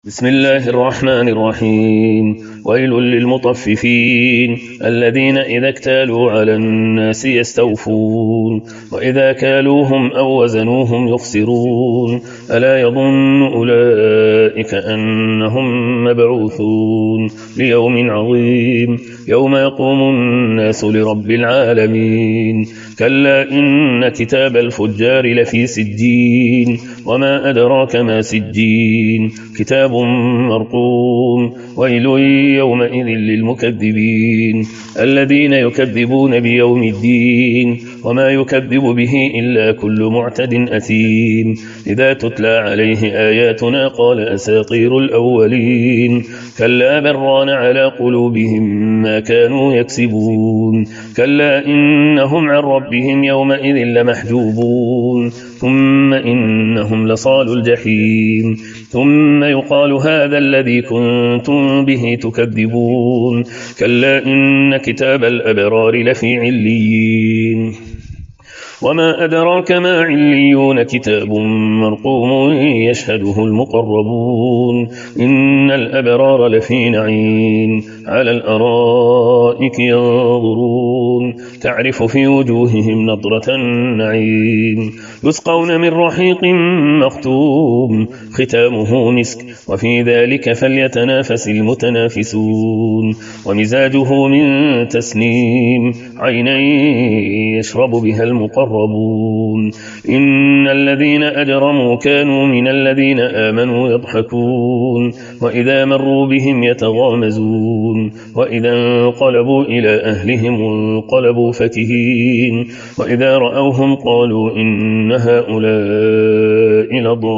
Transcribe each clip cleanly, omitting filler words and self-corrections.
بسم الله الرحمن الرحيم. ويل للمطففين الذين إذا اكتالوا على الناس يستوفون وإذا كالوهم أو وزنوهم يخسرون ألا يظن أولئك أنهم مبعوثون ليوم عظيم يوم يقوم الناس لرب العالمين. كلا إن كتاب الفجار لفي سجين وما أدراك ما سجين كتاب مرقوم. ويل يومئذ للمكذبين الذين يكذبون بيوم الدين وما يكذب به إلا كل معتد أثيم. إذا تتلى عليه آياتنا قال أساطير الأولين. كلا بل ران على قلوبهم ما كانوا يكسبون. كلا إنهم عن ربهم يومئذ لمحجوبون ثم إنهم لصال الجحيم. ثم يقال هذا الذي كنتم به تكذبون. كلا إن كتاب الأبرار لفي عليين وما أدراك ما عليون كتاب مرقوم يشهده المقربون. إن الأبرار لفي نعيم على الأرائك ينظرون تعرف في وجوههم نضرة النعيم. يسقون من رحيق مختوم ختامه مسك وفي ذلك فليتنافس المتنافسون. ومزاجه من تسنيم عينا يشرب بها المقربون. إن الذين أجرموا كانوا من الذين آمنوا يضحكون وإذا مروا بهم يتغامزون وإذا انقلبوا إلى أهلهم انقلبوا فكهين وإذا رأوهم قالوا إن هؤلاء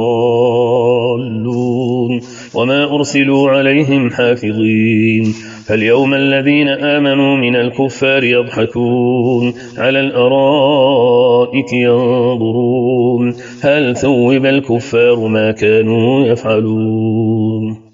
لضالون وما أرسلوا عليهم حافظين. فاليوم الذين آمنوا من الكفار يضحكون على الأرائك ينظرون هل ثوب الكفار ما كانوا يفعلون.